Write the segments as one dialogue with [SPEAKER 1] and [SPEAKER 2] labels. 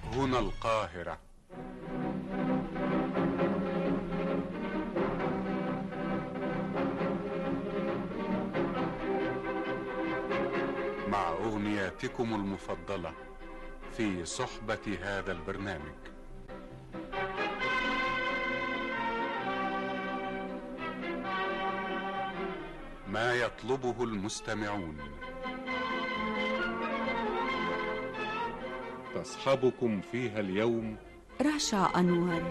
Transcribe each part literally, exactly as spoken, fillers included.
[SPEAKER 1] هنا القاهرة. مع أغنياتكم المفضلة في صحبة هذا البرنامج. ما يطلبه المستمعون. تصحبكم فيها اليوم
[SPEAKER 2] رشا أنور.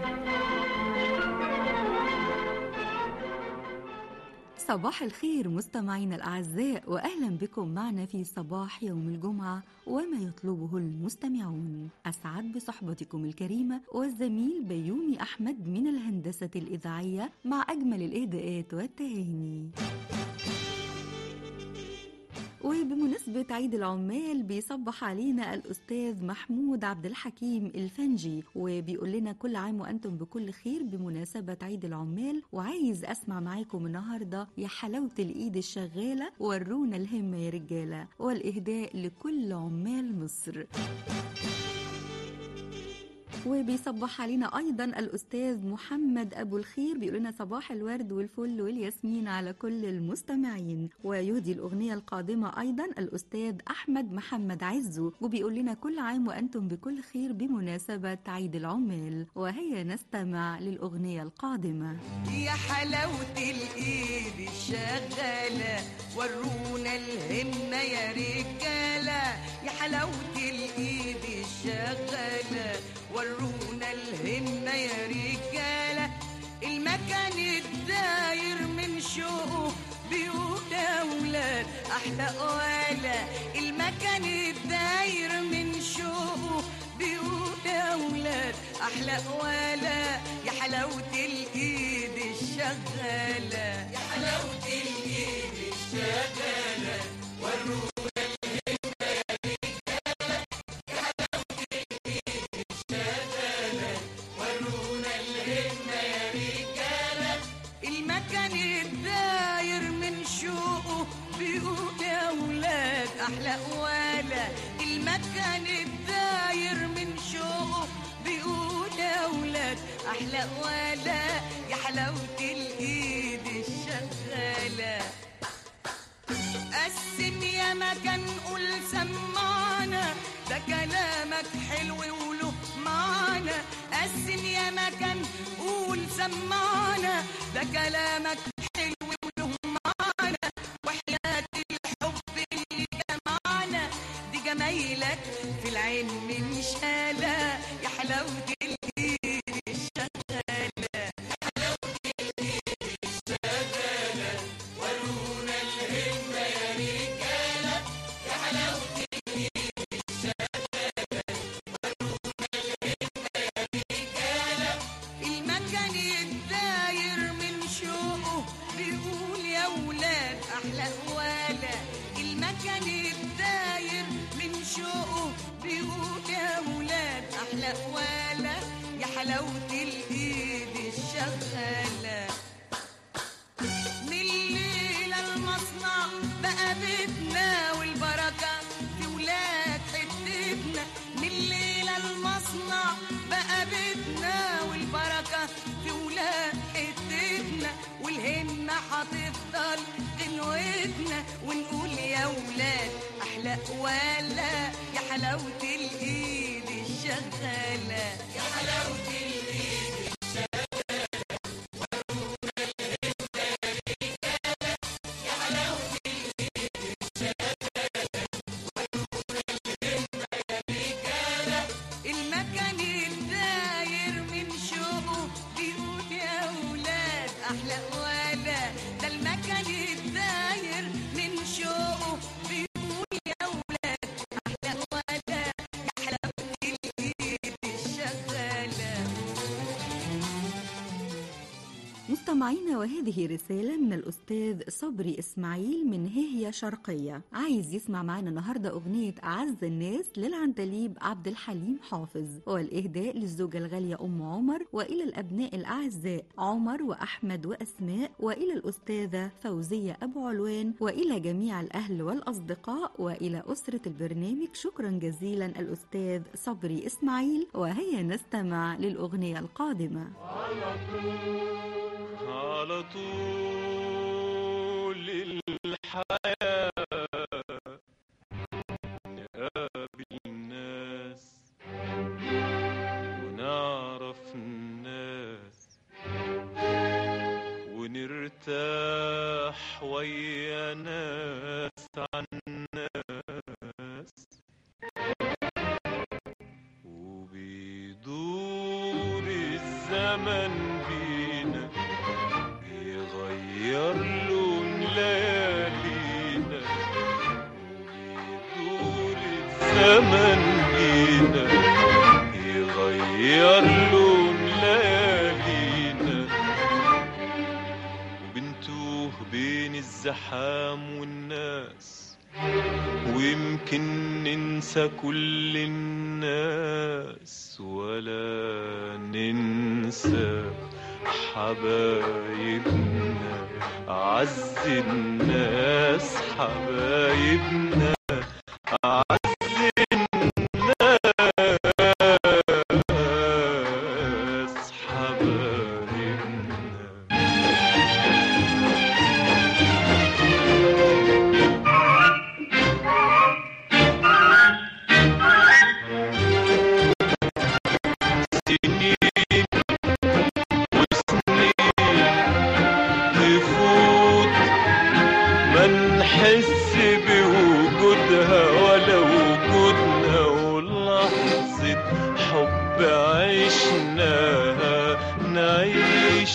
[SPEAKER 2] صباح الخير مستمعينا الأعزاء، وأهلا بكم معنا في صباح يوم الجمعة وما يطلبه المستمعون. أسعد بصحبتكم الكريمة والزميل بيومي أحمد من الهندسة الإذاعية مع أجمل الإهداءات والتهاني. وبمناسبة عيد العمال بيصبح علينا الأستاذ محمود عبد الحكيم الفنجي وبيقول لنا كل عام وأنتم بكل خير بمناسبة عيد العمال، وعايز أسمع معاكم النهاردة يا حلاوة الإيد الشغالة ورونا الهمة يا رجالة، والإهداء لكل عمال مصر. وبيصبح علينا أيضا الأستاذ محمد أبو الخير بيقول لنا صباح الورد والفل والياسمين على كل المستمعين، ويهدي الأغنية القادمة أيضا الأستاذ أحمد محمد عزو وبيقول لنا كل عام وأنتم بكل خير بمناسبة عيد العمال. وهيا نستمع للأغنية القادمة.
[SPEAKER 3] يا حلاوة الإيد الشغالة ورونا الهمة يا رجالة، يا حلاوة الإيد الشغالة ورونا الهمة يا رجالة، المكان الداير من شوقه بيوت أولاد أحلى قوالة، المكان الداير من شوقه بيوت أولاد أحلى قوالة، يا حلاوة الإيد الشغالة، يا حلاوة الإيد الشغالة ورونا أحلى قوالة، المكان الداير من شوقه بيقول يا ولاد أحلى قوالة، يا حلاوة الإيد الشغالة. قسم يا مكان قول سمعنا، ده كلامك حلو وله معنى، قسم يا مكان قول سمعنا، ده كلامك حلو وله معنى، وحياة جمايلك في العين من شالة، يا حلاوة الإيد الشغالة، يا حلاوة الإيد الشغالة ورونا الهمة يا رجالة، يا حلاوة الإيد الشغالة ورونا الهمة يا رجالة، المكان الداير من شوقه بيقول يا ولاد أحلى قوالة، المكان الداير من شوقه بيقول يا ولاد أحلى قوالة، يا حلاوة الإيد الشغالة. من الليلة المصنع بقى بيتنا والبركة في ولاد حتتنا، من الليلة المصنع بقى بيتنا والبركة في ولاد حتتنا، والهمة هتفضل غنوتنا ونقول يا ولاد أحلى قوالة، يا حلاوة الإيد الشغالة، يا حلاوة الإيد الشغالة ورونا الهمة يا رجالة، يا حلاوة الإيد الشغالة ورونا الهمة يا رجالة، المكان الداير من شوقه بيقول يا ولاد أحلى قوالة، ده المكان الداير من شوقه بيقول يا ولاد أحلى قوالة، يا حلاوة الإيد الشغالة.
[SPEAKER 2] مستمعينا، وهذه رسالة من الأستاذ صبري إسماعيل من هي شرقية، عايز يسمع معنا النهاردة أغنية أعز الناس للعندليب عبد الحليم حافظ، والإهداء للزوجة الغالية أم عمر، وإلى الأبناء الأعزاء عمر وأحمد وأسماء، وإلى الأستاذة فوزية أبو علوان، وإلى جميع الأهل والأصدقاء، وإلى أسرة البرنامج. شكرا جزيلا الأستاذ صبري إسماعيل، وهيا نستمع للأغنية القادمة.
[SPEAKER 4] على طول الحياة نقابل الناس ونعرف الناس ونرتاح ويا ناس عن ناس، وبيدور الزمن بينا بيغير لون ليالينا، وبيدور الزمن بينا بيغير لون ليالينا، وبنتوه بين الزحام والناس، ويمكن ننسى كل الناس ولا ننسى حبايبنا أعز الناس، حبايبنا أعز الناس حبايبنا. نحس بوجودها ولا وجودنا، ولحظة حب عشناها نعيش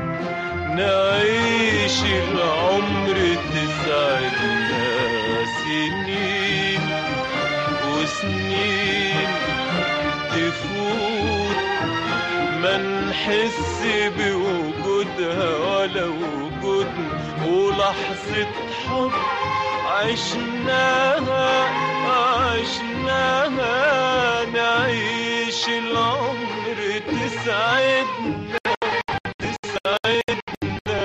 [SPEAKER 4] نعيش العمر تسعدنا، سنين وسنين تفوت ما نحس بوجودها ولا وجودنا، ولحظة حب عشناها عشناها نعيش العمر تسعدنا تسعدنا.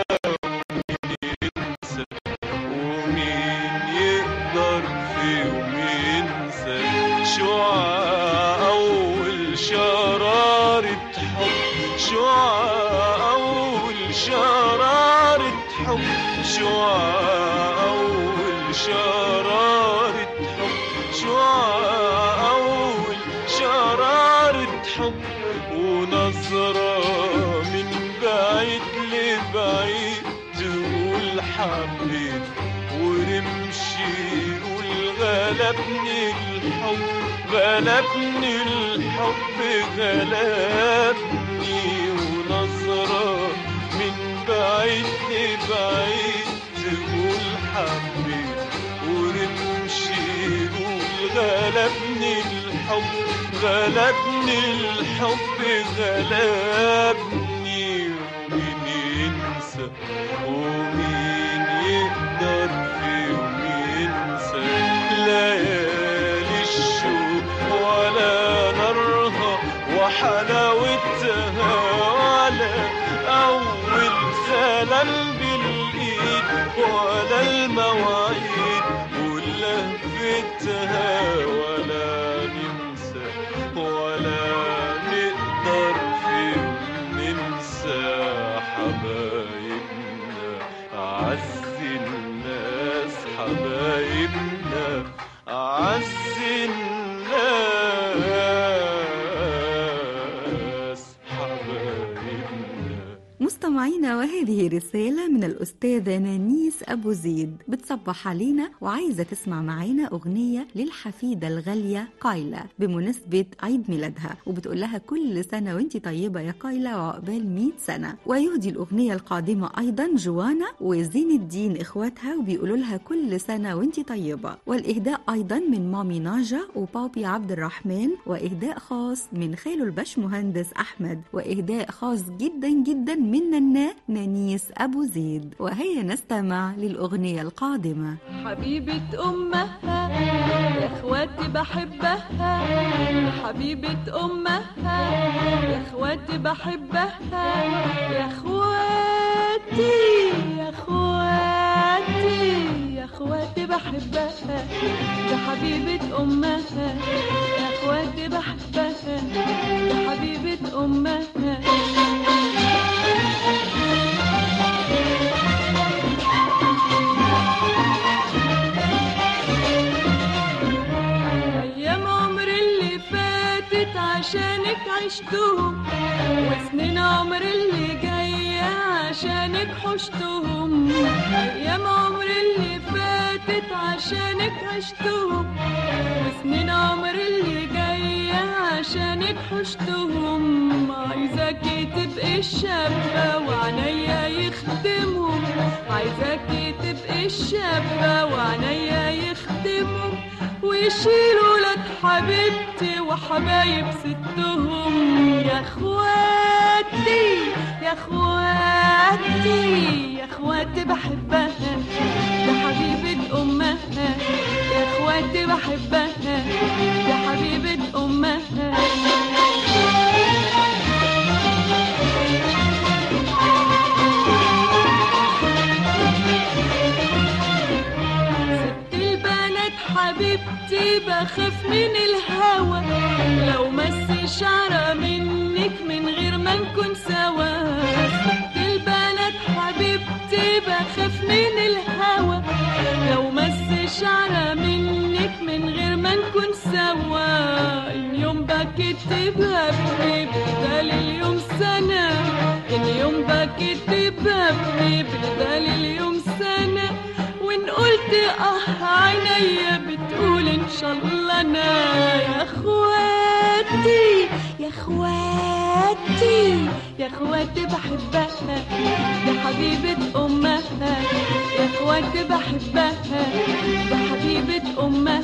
[SPEAKER 4] ومين يقدر في يوم ينسى شعاع أول شرارة حب، شعاع أول شرارة حب، شعاع أول شرارة حب، شعاع أول شرارة حب، ونظرة من بعيد لبعيد تقول حبيت، ورمشي يقول غلبني الحب غلبني الحب غلبني، ونظرة من بعيد لبعيد تقول حبيت، ورمشي يقول غلبني الحب غلبني الحب غلبني. ومين ينسى ومين يقدر في يوم ينسى ليالي الشوق ولا نارها وحلاوتها، ولا أول سلام بالإيد ولا المواعيد ولهفتها، ولا ننسى ولا نقدر في ننسى حبايبنا أعز الناس، حبايبنا أعز الناس حبايبنا.
[SPEAKER 2] مستمعينا، وهذه رسالة من الأستاذة نانيس أبو زيد، بتصبح علينا وعايزة تسمع معانا أغنية للحفيدة الغالية قايلة بمناسبة عيد ميلادها، وبتقول لها كل سنة وانتي طيبة يا قايلة وعقبال مئة سنة. ويهدي الأغنية القادمة أيضا جوانا وزين الدين إخواتها، وبيقولوا لها كل سنة وانتي طيبة. والإهداء أيضا من مامي ناجا وبابي عبد الرحمن، وإهداء خاص من خاله الباش مهندس أحمد، وإهداء خاص جدا جدا من بتغنى نانيس أبو زيد، وهي نستمع للأغنية القادمة.
[SPEAKER 5] حبيبة أمها يا اخواتي بحبها، حبيبة أمها يا اخواتي بحبها، يا اخواتي يا اخواتي يا اخواتي بحبها، يا حبيبة أمها يا اخواتي بحبها، يا حبيبة أمها. عشانك عشتهم وسنين عمر اللي جاية عشانك حشتهم، أيام عمر اللي فاتت عشانك عشتهم وسنين عمر اللي جاية عشانك حشتهم. عايزاكي تبقي الشابة وعنيا يخدمهم، عايزاكي تبقي الشابة وعنيا يخدمهم، ويشيلوا لك حبيبتي وحبايب ستهم. يا اخواتي يا اخواتي يا اخواتي بحبها، يا حبيبة امها، يا اخواتي بحبها، يا حبيبة امها. حبيبتي بخاف من الهوى لو مس شعرة منك من غير ما نكون سوا، ست البنات حبيبتي بخاف من الهوى لو مس شعرة منك من غير ما نكون سوا. إن يوم بكيت ببكي بدال اليوم سنة، إن يوم بكيت ببكي بدال اليوم سنة، وإن قلت آه عينيا بتقول إن شاء الله أنا. يا أخواتي يا أخواتي يا أخواتي بحبها، يا حبيبة أمها، يا أخواتي بحبها، يا حبيبة أمها.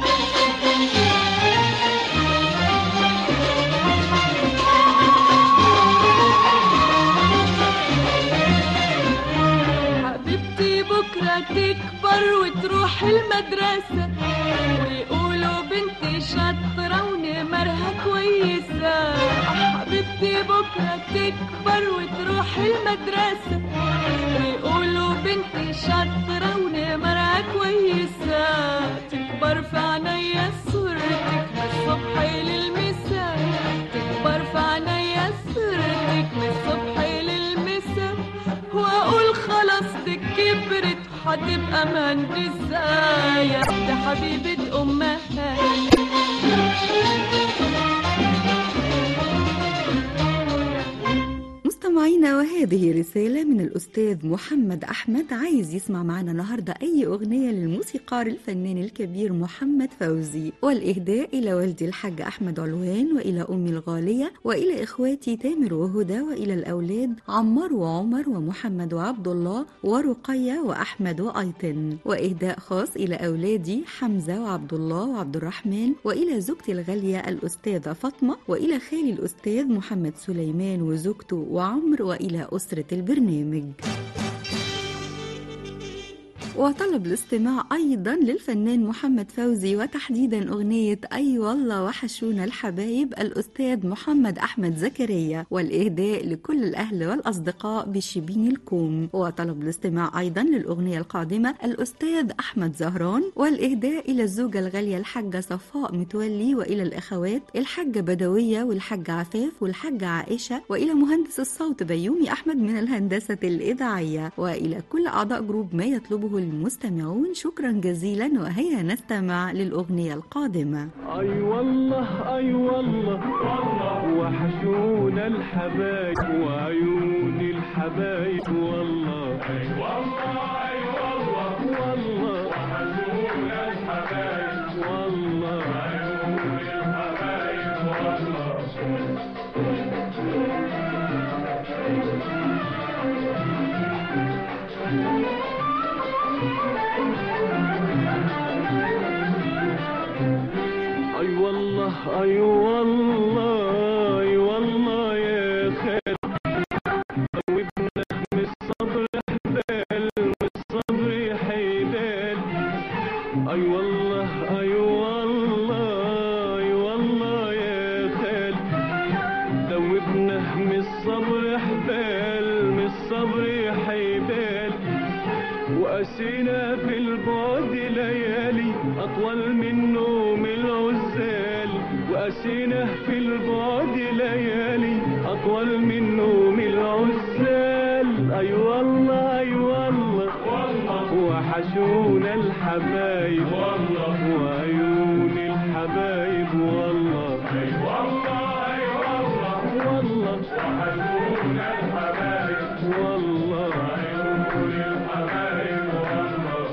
[SPEAKER 5] تكبر وتروح المدرسة ويقولوا بنتي شاطرة ونمرها كويسة، حبيبتي بكرة تكبر وتروح المدرسة ويقولوا بنتي شاطرة ونمرها كويسة، تكبر في عينيا صورتك من الصبح للمساء، تكبر في عينيا صورتك من الصبح للمساء، واقول خلاص دي كبرت هتبقى مهندسة، يا حبيبة أمها.
[SPEAKER 2] مستمعينا، وهذه رسالة من الأستاذ محمد أحمد، عايز يسمع معنا النهاردة أي أغنية للموسيقار الفنان الكبير محمد فوزي، والإهداء إلى والدي الحاج أحمد علوان، وإلى أمي الغالية، وإلى إخواتي تامر وهدى، وإلى الأولاد عمار وعمر ومحمد وعبد الله ورقية وأحمد وأيتن، وإهداء خاص إلى أولادي حمزة وعبد الله وعبد الرحمن، وإلى زوجتي الغالية الأستاذة فاطمة، وإلى خالي الأستاذ محمد سليمان وزوجته وعمر، وإلى أسرة البرنامج. وطلب الاستماع أيضا للفنان محمد فوزي، وتحديدا أغنية أي والله وحشونا الحبايب الأستاذ محمد أحمد زكريا، والإهداء لكل الأهل والأصدقاء بشبين الكوم. وطلب الاستماع أيضا للأغنية القادمة الأستاذ أحمد زهران، والإهداء إلى الزوجة الغالية الحاجة صفاء متولي، وإلى الأخوات الحاجة بدوية والحاجة عفاف والحاجة عائشة، وإلى مهندس الصوت بيومي أحمد من الهندسة الإذاعية، وإلى كل أعضاء جروب ما يطلبه المستمعون. شكرا جزيلا، وهيا نستمع للأغنية القادمة.
[SPEAKER 4] أي والله أي والله وحشونا الحبايب وعيون الحبايب، والله أي والله أي والله والله وحشونا الحبايب، والله عيون الحبايب، والله أي والله أي والله أي والله يا خالد وابن وقاسينا في البعد ليالي أطول من نوم العزال، وقاسينا في البعد ليالي أطول من نوم العزال. أي والله أي والله وحشونا الحبايب والله، وعيون الحبايب والله. أي والله أي والله والله وحشونا الحبايب والله، عيون الحبايب والله.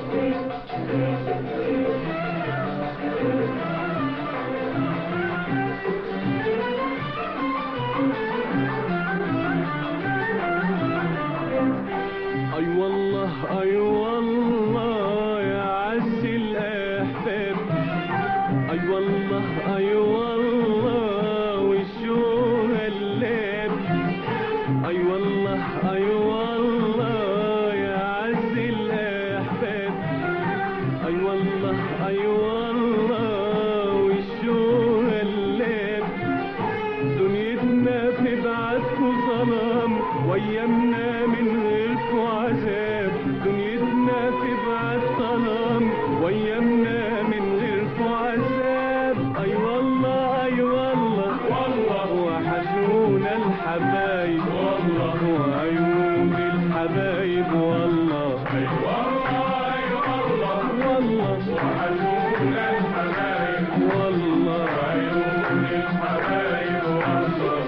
[SPEAKER 4] أي والله أي والله يا عز الأحباب، أي والله أي والله والشوق اللاب. أي والله أي والله يا عز الأحباب، أي والله أي والله والشوق اللاب. دنيتنا في بعدكوا ظلام وأيامنا من غيركوا عذاب، دنيتنا في بعد ظلام وأيامنا من غيركوا عذاب. أي والله أي والله والله وحشونا الحبايب والله، وعيون الحبايب والله. أي والله أي والله والله وحشونا الحبايب والله، وعيون الحبايب والله.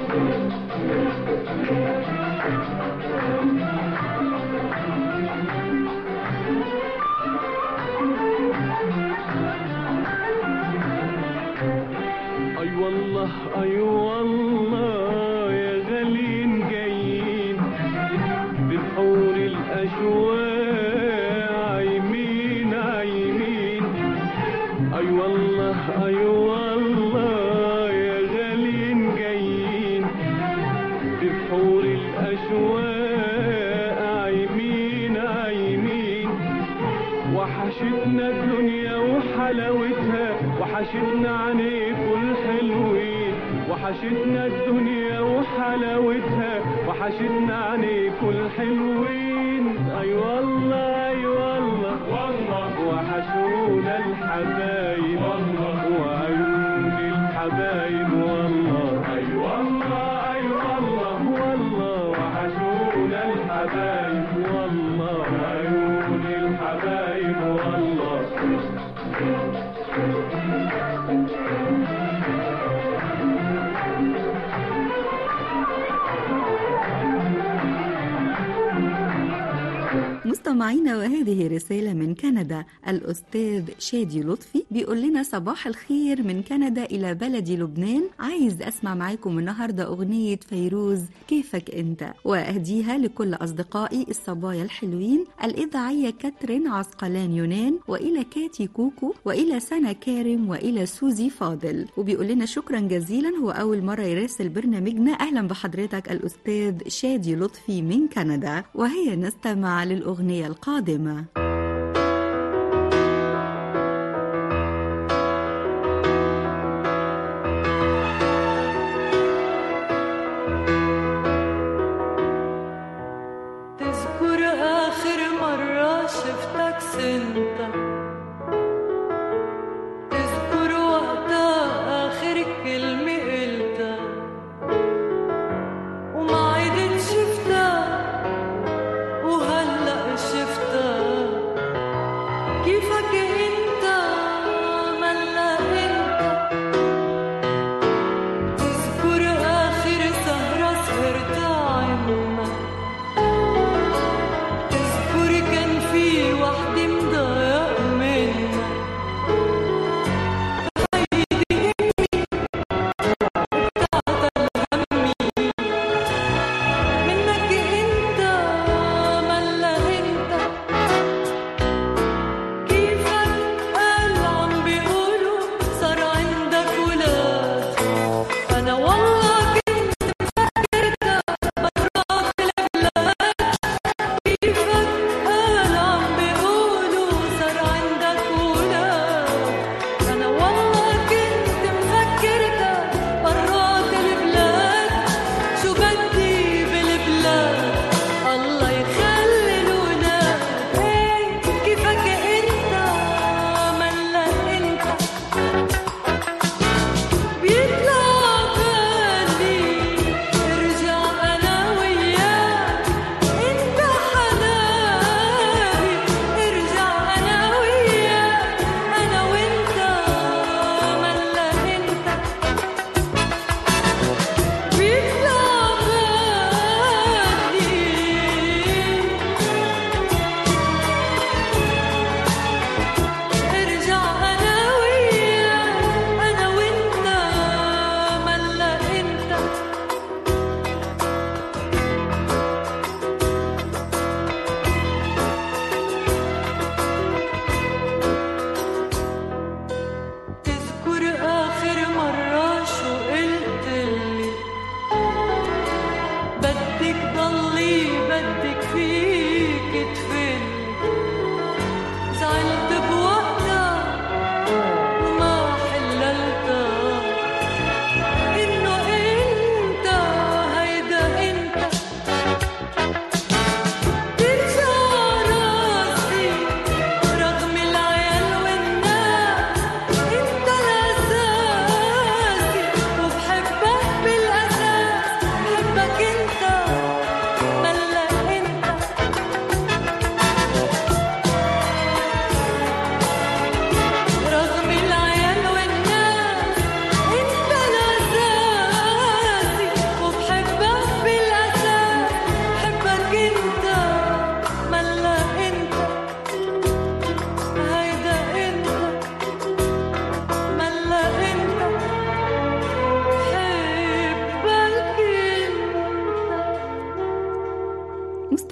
[SPEAKER 4] أي والله أي والله يا غالين جايين ببحور الأشواق عايمين عايمين. أي والله أي والله يا غالين جايين ببحور الأشواق عايمين عايمين. وحشتنا الدنيا وحلاوتها، وحشتنا عنيكوا الحلوين، وحشتنا الدنيا وحلاوتها، وحشتنا عنيكوا الحلوين. أي والله أي والله والله وحشونا الحبايب والله، وعيون الحبايب والله. أي والله أي والله والله وحشونا الحبايب والله، وعيون الحبايب والله.
[SPEAKER 2] مستمعينا، وهذه رسالة من كندا. الأستاذ شادي لطفي بيقول لنا صباح الخير من كندا إلى بلدي لبنان، عايز أسمع معاكم النهاردة أغنية فيروز كيفك أنت، وأهديها لكل أصدقائي الصبايا الحلوين، الإذاعية كاترين عسقلان يونان، وإلى كاتي كوكو، وإلى سنة كارم، وإلى سوزي فاضل. وبيقول لنا شكرا جزيلا، هو أول مرة يراسل برنامجنا. أهلا بحضرتك الأستاذ شادي لطفي من كندا. وهي نستمع للأغنية القادمة.
[SPEAKER 5] تذكر آخر مرة شفتك سنتا، تذكر وقتها آخر كلمة قلتها، وما عدت شفتها وهلأ شفتها.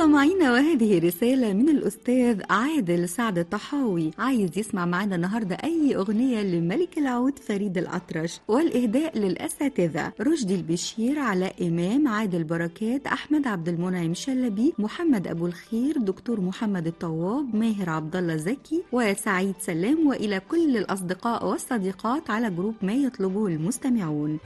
[SPEAKER 2] مستمعينا، وهذه رسالة من الأستاذ عادل سعد الطحاوي، عايز يسمع معنا النهاردة أي أغنية لملك العود فريد الأطرش، والإهداء للأساتذة رشدي البشير، علاء إمام، عادل بركات، أحمد عبد المنعم شلبي، محمد أبو الخير، دكتور محمد الطواب، ماهر عبد الله زكي، وسعيد سلام، وإلى كل الأصدقاء والصديقات على جروب ما يطلبه المستمعون.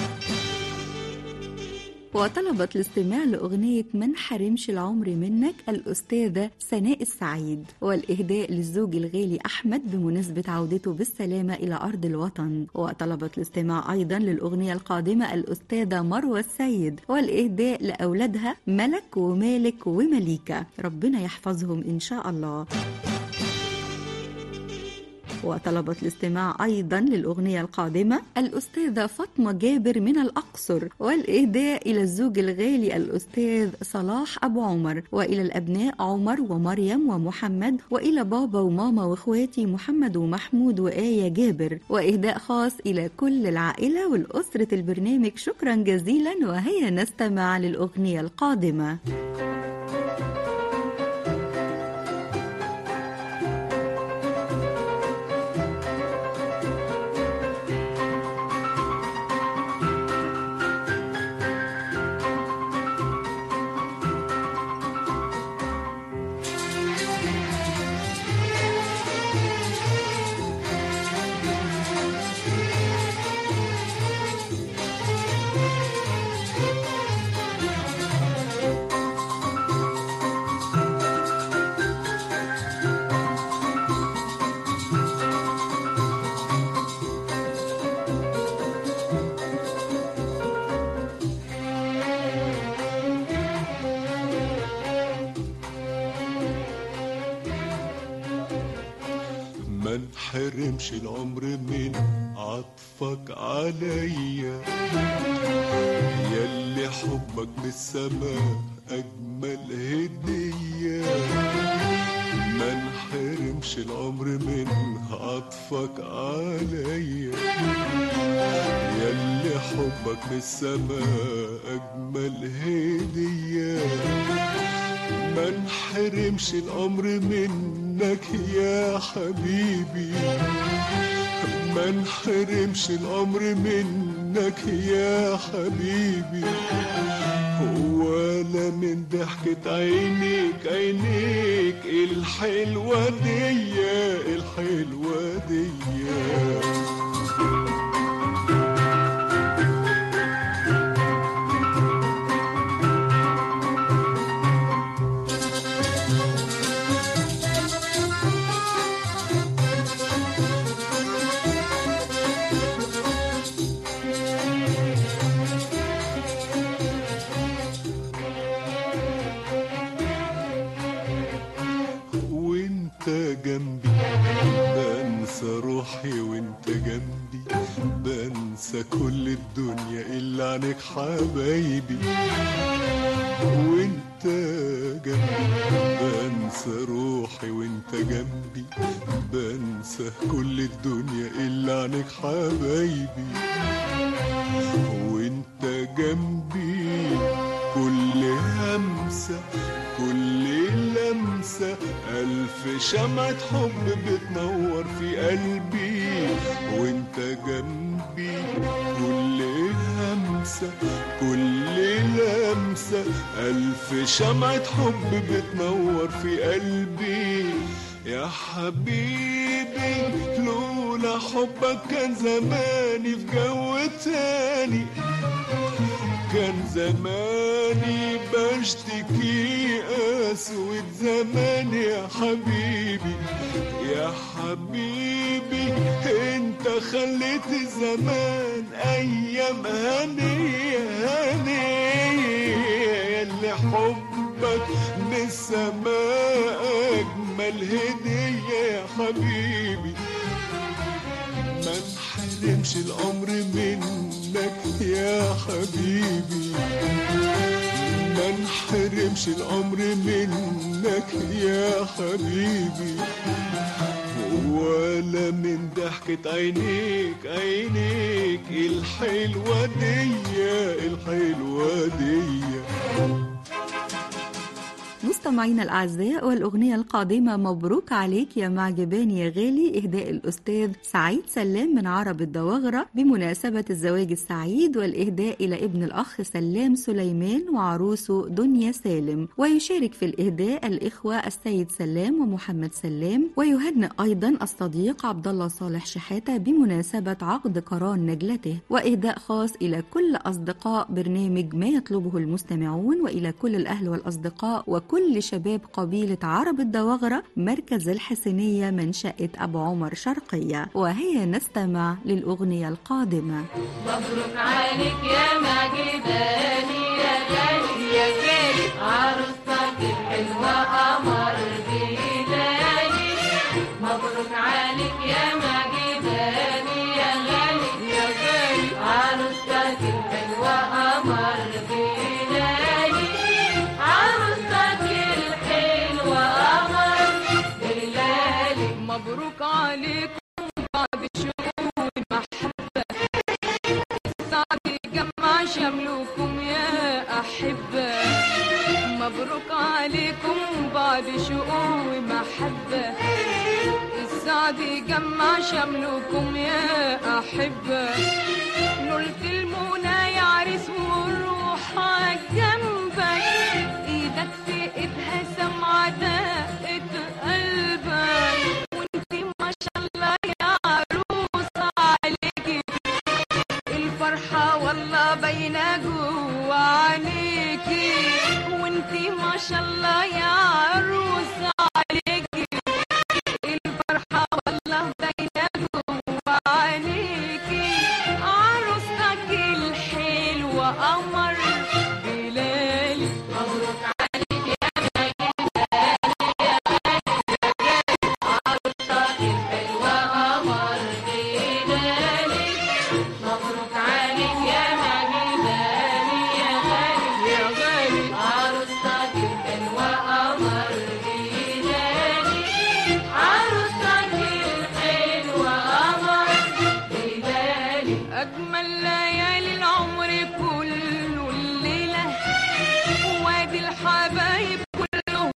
[SPEAKER 2] وطلبت الاستماع لأغنية من حرمش العمر منك الأستاذة سناء السعيد، والإهداء للزوج الغالي أحمد بمناسبة عودته بالسلامة إلى أرض الوطن. وطلبت الاستماع أيضا للأغنية القادمة الأستاذة مروة السيد، والإهداء لأولادها ملك ومالك ومليكة، ربنا يحفظهم إن شاء الله. وطلبت الاستماع أيضا للأغنية القادمة الأستاذة فاطمة جابر من الأقصر، والإهداء إلى الزوج الغالي الأستاذ صلاح أبو عمر، وإلى الأبناء عمر ومريم ومحمد، وإلى بابا وماما وإخواتي محمد ومحمود وآية جابر، وإهداء خاص إلى كل العائلة والأسرة البرنامج. شكرا جزيلا، وهيا نستمع للأغنية القادمة.
[SPEAKER 6] حرمش العمر من عطفك عليا، ياللي حبك من السماء أجمل هدية. ما نحرمش العمر من عطفك عليا، ياللي حبك من السماء أجمل هدية. ما نحرمش الأمر منك يا حبيبي، ما نحرمش الأمر منك يا حبيبي، ولا من ضحكة عينيك عينيك الحلوة دي الحلوة دي. جنبي بنسى روحي وانت جنبي، بنسى كل الدنيا إلا عنك حبايبي. وانت جنبي بنسى روحي وانت جنبي، بنسى كل الدنيا إلا عنك حبايبي. وانت جنبي كل همسة كل لمسة ألف شمعة حب بتنور في قلبي. وانت جنبي كل همسة كل لمسة ألف شمعة حب بتنور في قلبي. يا حبيبي لولا حبك كان زماني في جو تاني، كان زماني بشتكي أسود زماني. يا حبيبي يا حبيبي انت خليت الزمان أيام هنية هنية، اللي حبك من السماء أجمل هدية. يا حبيبي ما نحرمش الأمر منك يا حبيبي، ما نحرمش الأمر منك يا حبيبي، ولا من ضحكة عينيك عينيك الحلوة دي الحلوة دي.
[SPEAKER 2] مستمعينا الأعزاء، والأغنية القادمة مبروك عليك يا معجباني يا غالي، إهداء الأستاذ سعيد سلام من عرب الدواغرة بمناسبة الزواج السعيد، والإهداء إلى ابن الأخ سلام سليمان وعروسه دنيا سالم. ويشارك في الإهداء الإخوة السيد سلام ومحمد سلام، ويهنئ أيضا الصديق عبد الله صالح شحاتة بمناسبة عقد قران نجلته. وإهداء خاص إلى كل أصدقاء برنامج ما يطلبه المستمعون، وإلى كل الأهل والأصدقاء وكل شباب قبيلة عرب الدواغرة مركز الحسينية منشأة أبو عمر شرقية. وهي نستمع للأغنية القادمة.
[SPEAKER 5] مبروك عليك يا معجباني يا غالي يا غالي، عروستك الحلوة قمر بلالي. مبروك عليك يا معجباني يا غالي يا غالي، عروستك الحلوة قمر بلالي. عروستك الحلوة قمر بلالي. مبروك عليكم بعد شهور محبة، السعد يجمع شملكم يا أحبة. مبروك عليكم بعد شهور محبة، السعد يجمع شملكم يا أحبة. نلت المنى يا عريس والروح جنبك، ايدك في ايدها سمعة دقة قلبك، وانتي ما شاء الله يا عروسة عليكي الفرحة والله باينة جوا عينيكي، وانتي ما شاء الله يا عروسة عليكي الفرحة والله باينة جوا عينيكي. عروستك الحلوة قمر بلالي. مبروك عليك يا معجباني يا غالي، عروستك الحلوة قمر بلالي. مبروك عليك يا معجباني يا غالي يا غالي، عروستك الحلوة قمر بلالي. عروستك الحلوة قمر بلالي. أجمل ليالي العمر كله الليلة، وادي الحبايب كلهم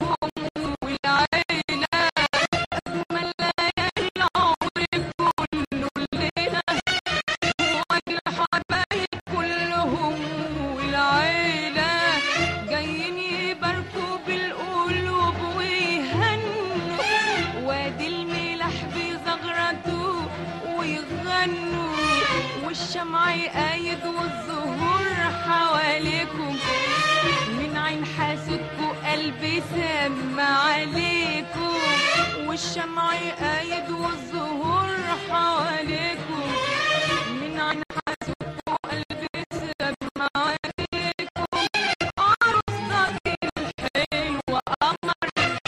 [SPEAKER 5] والعيلة. أجمل ليالي العمر كله الليلة، وادي الحبايب كلهم والعيلة. جايين يباركوا بالقلوب ويهنوا، وادي الملاح بزغرته ويغنوا، والشمع يقايد والزهور حواليكم. من عين حاسدكوا قلبي سامع عليكم، والشمع يقايد والزهور حواليكم. من عين حاسدكوا قلبي سامع عليكم. عروستك الحلوة قمر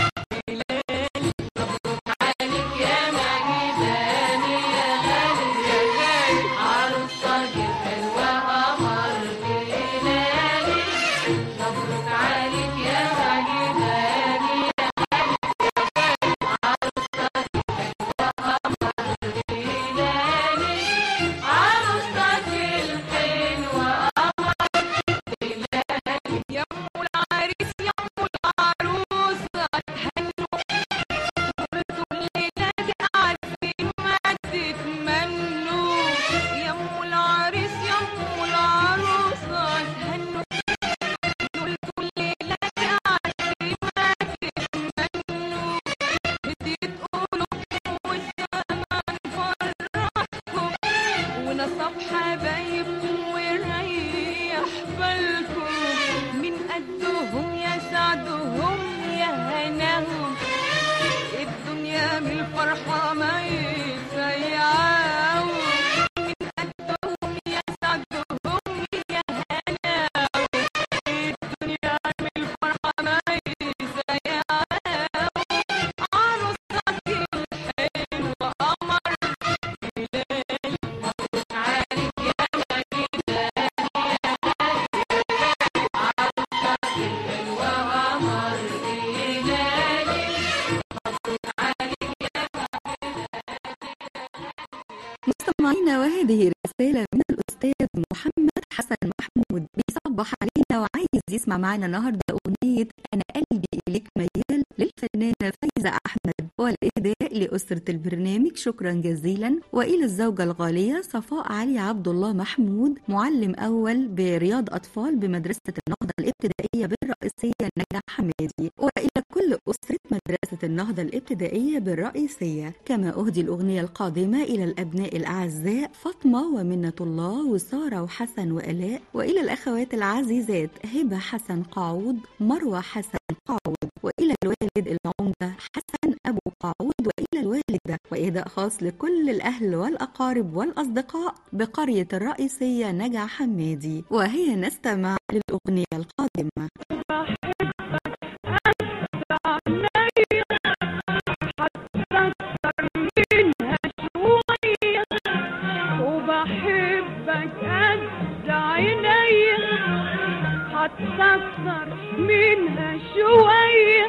[SPEAKER 5] بلالي. مبروك عليك يا معجباني يا غالي يا غالي، عروستك الحلوة قمر بلالي. مبروك عليك يا معجباني يا غالي يا غالي، عروستك الحلوة قمر بلالي. عروستك الحلوة قمر بلالي. يا ام العريس يا ام العروسة تهنوا، قلتوا الليلة دي عارفين ما تتمنوا. يا ام العريس يا ام العروسة تهنوا، قلتوا الليلة دي عارفين ما تتمنوا. هديت قلوبكم والزمان فرحكم، ونصب حبايبكم وريح بالكم. من قدهم يا سعدهم يا هناهم، الدنيا من الفرحة ما يسيعاهم. من قدهم يا سعدهم يا هناهم، الدنيا من الفرحة ما يسيعاهم. عروستك الحلوة قمر بلالي. مبروك عليك يا معجباني يا غالي يا غالي، عروستك الحلوة قمر بلالي. مبروك عليك يا
[SPEAKER 2] مستمعينا، وهذه رسالة من الأستاذ محمد حسن محمود بيصبح علينا وعايز عايز يسمع معانا النهارده أغنية أنا قلبي إليك ميال للفنانة فايزة أحمد، والإهداء لأسرة البرنامج شكرا جزيلا، وإلى الزوجة الغالية صفاء علي عبد الله محمود، معلم أول برياض أطفال بمدرسة النهضة الابتدائية بالرئيسية نجاح حمادي، وإلى كل أسرة مدرسة النهضة الابتدائية بالرئيسية. كما أهدي الأغنية القادمة إلى الأبناء الأعزاء فاطمة ومنة الله وسارة وحسن وآلاء، وإلى الأخوات العزيزات هبة حسن قاعود، مروة حسن قاعود، وإلى الوالد العمدة حسن أبو قاعود، وإلى الوالدة، وإهداء خاص لكل الأهل والأقارب والأصدقاء بقرية الرئيسية نجع حمادي. وهي نستمع للأغنية القادمة.
[SPEAKER 5] هتكسر منها شوية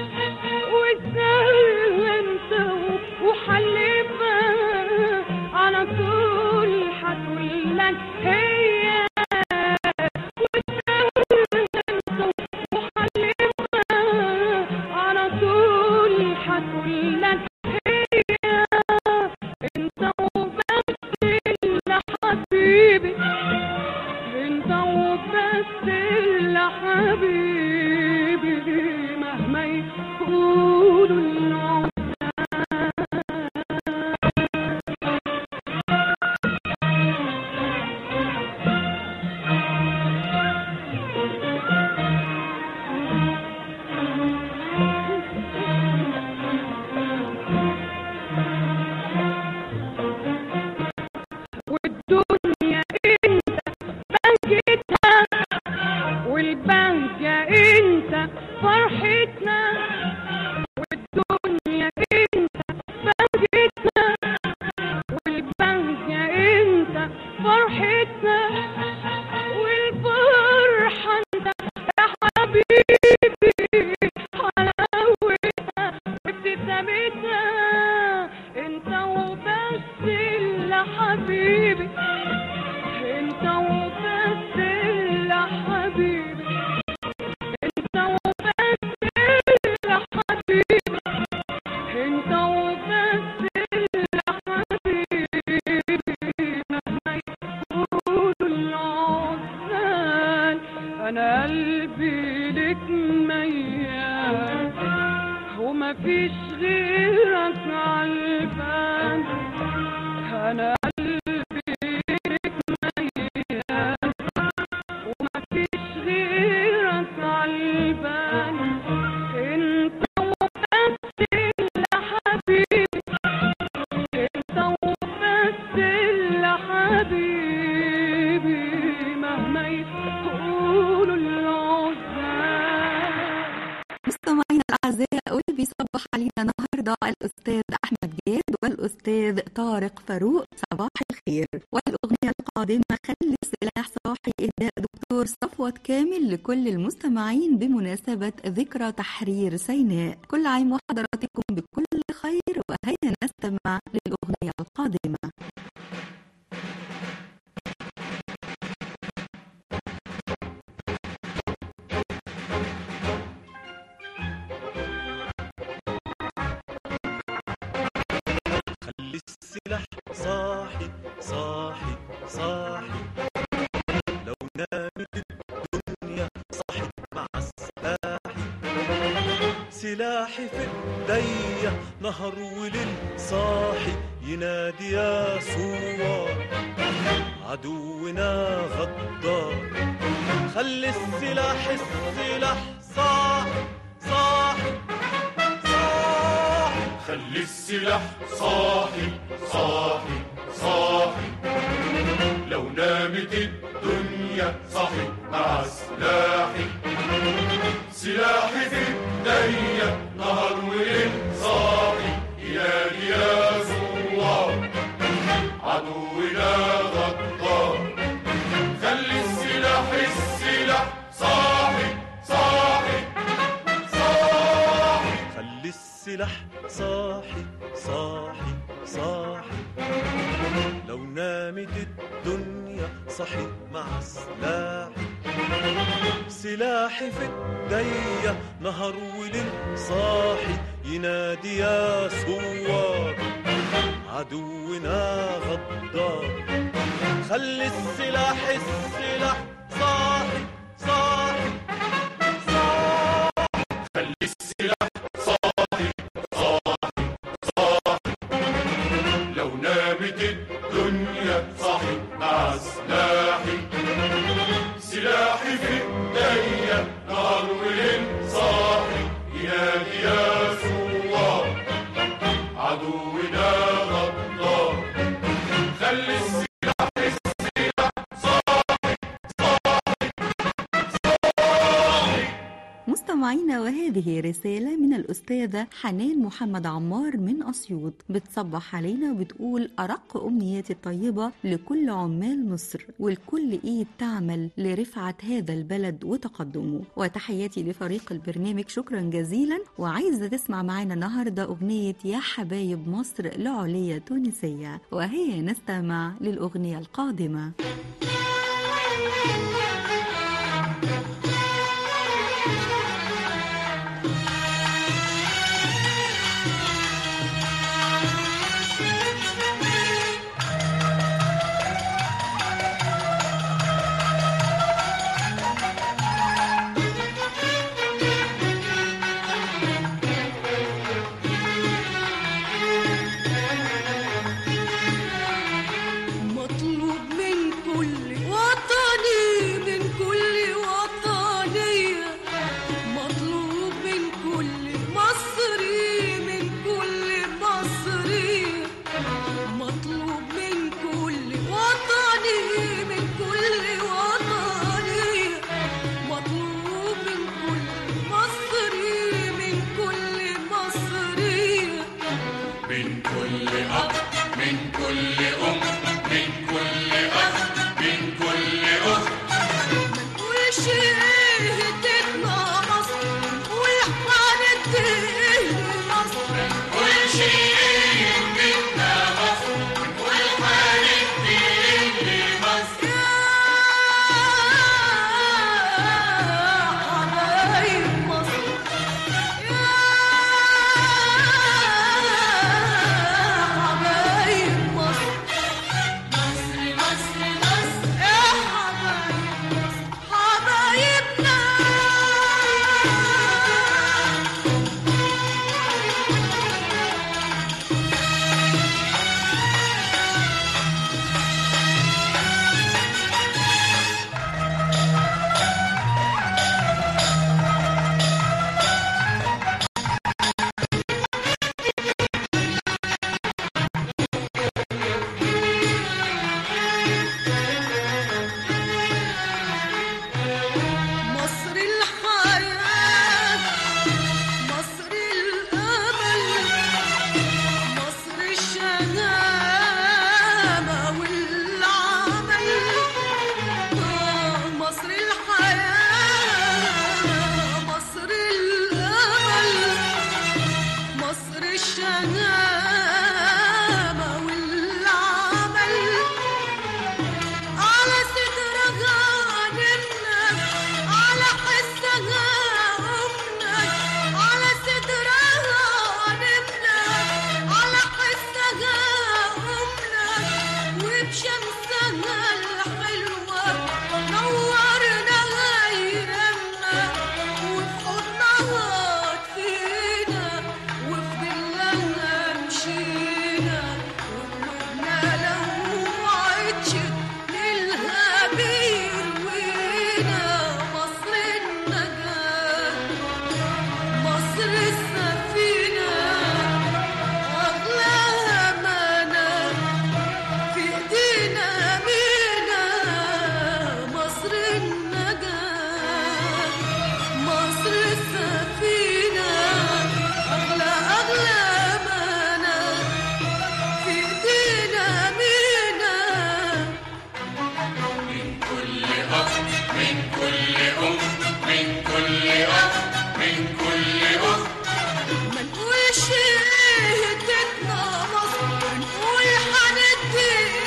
[SPEAKER 5] وتسهل انت وحلفها على طول هتقولك هي، وتسهل انت وحلفها على طول هتقولك هي، انت وبس اللي حبيبي، انت وبس حبيبي مهما يقولوا الناس. والدنيا انت بهجتها والبهجة انت فرحتنا، والدنيا انت بهجتنا والبهجة انت فرحتنا، والفرحة انت يا حبيبي حلاوتها وابتسامتها، انت وبس اللي حبيبي، انت وبس اللي حبيبي، انت وبس اللي حبيبي، انت وبس اللي حبيبي مهما يقولوا العزال. انا قلبي لك ميال ومفيش غيرك عالبال، انا
[SPEAKER 2] بيصبح علينا النهارده الأستاذ أحمد جاد والأستاذ طارق فاروق، صباح الخير. والأغنية القادمة خلي السلاح صاحي، إهداء دكتور صفوت كامل لكل المستمعين بمناسبة ذكرى تحرير سيناء. كل عام وحضراتكم بكل خير، وهيا نستمع للأغنية القادمة.
[SPEAKER 6] السلاح صاحي صاحي صاحي، لو نامت الدنيا صاحي مع السلاحي، سلاحي في ايديا نهر وليل صاحي، ينادي يا ثوار عدونا غدار، خلي السلاح السلاح صاحي صاحي صاحي،
[SPEAKER 7] خلي السلاح صاحي صاحي صاحي، لو نامت الدنيا صاحي مع سلاحي، سلاحي في ايديا نهر وليل صاحي، ينادي يا ثوار عدونا غدار، خلي السلاح السلاح صاحي صاحي صاحي،
[SPEAKER 6] خلي السلاح صاحي صاحي صاحي، لو نامت الدنيا صحي مع سلاحي، سلاحي في ايديا نهار وليل صاحي ينادي يا ثوار عدونا غدار. خلي السلاح السلاح صاحي صاحي صاحي.
[SPEAKER 7] خلي السلاح صاحي صاحي صاحي. لو نامت الدنيا صاحي مع سلاحي. سلاحي في ايديا نهار وليل صاحي ينادي يا ثوار عدونا غدار. خلي السلاح السلاح صاحي صاحي صاحي.
[SPEAKER 2] مستمعينا، وهذه رسالة من الأستاذة حنان محمد عمار من أسيوط، بتصبح علينا وبتقول: أرق أمنياتي الطيبة لكل عمال مصر والكل إيد تعمل لرفعة هذا البلد وتقدمه، وتحياتي لفريق البرنامج. شكرا جزيلا. وعايزة تسمع معنا النهاردة أغنية يا حبايب مصر لعليا تونسية، وهي نستمع للأغنية القادمة.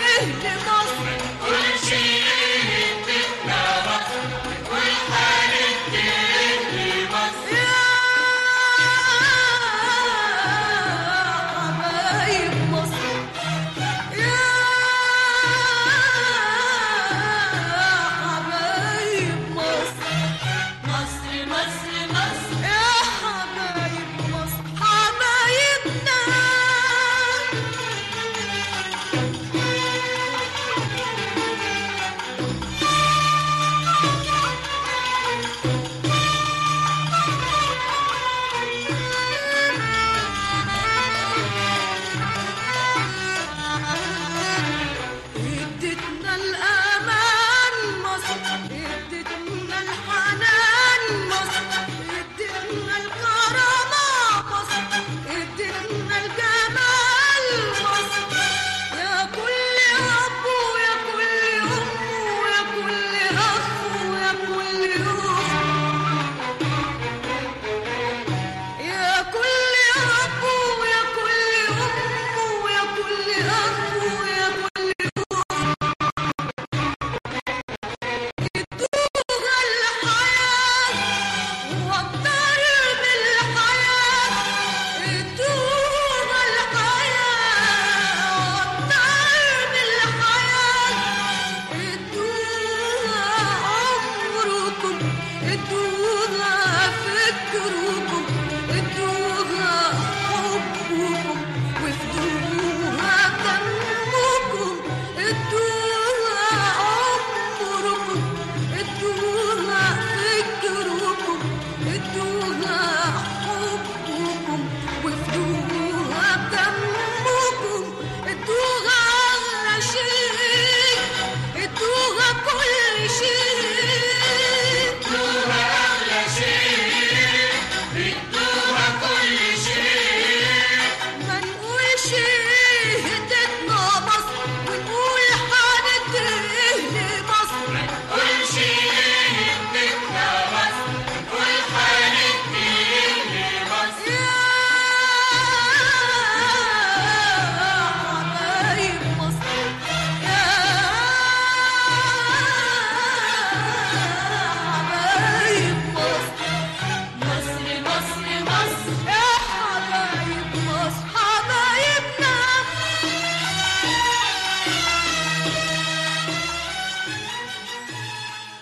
[SPEAKER 7] كل شيء بدنا مصر، كل حالة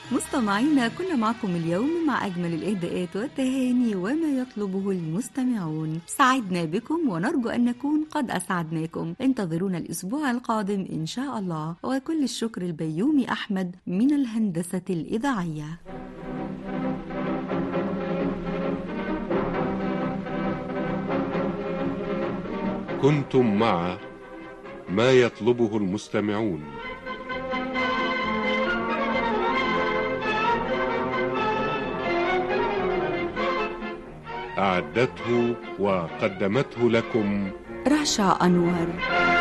[SPEAKER 2] مستمعينا، كنا معكم اليوم مع أجمل الإهداءات والتهاني وما يطلبه المستمعون. سعدنا بكم ونرجو أن نكون قد أسعدناكم. انتظرونا الأسبوع القادم إن شاء الله. وكل الشكر البيومي أحمد من الهندسة الإذاعية.
[SPEAKER 1] كنتم مع ما يطلبه المستمعون. أعدته وقدمته لكم
[SPEAKER 2] رشا أنور.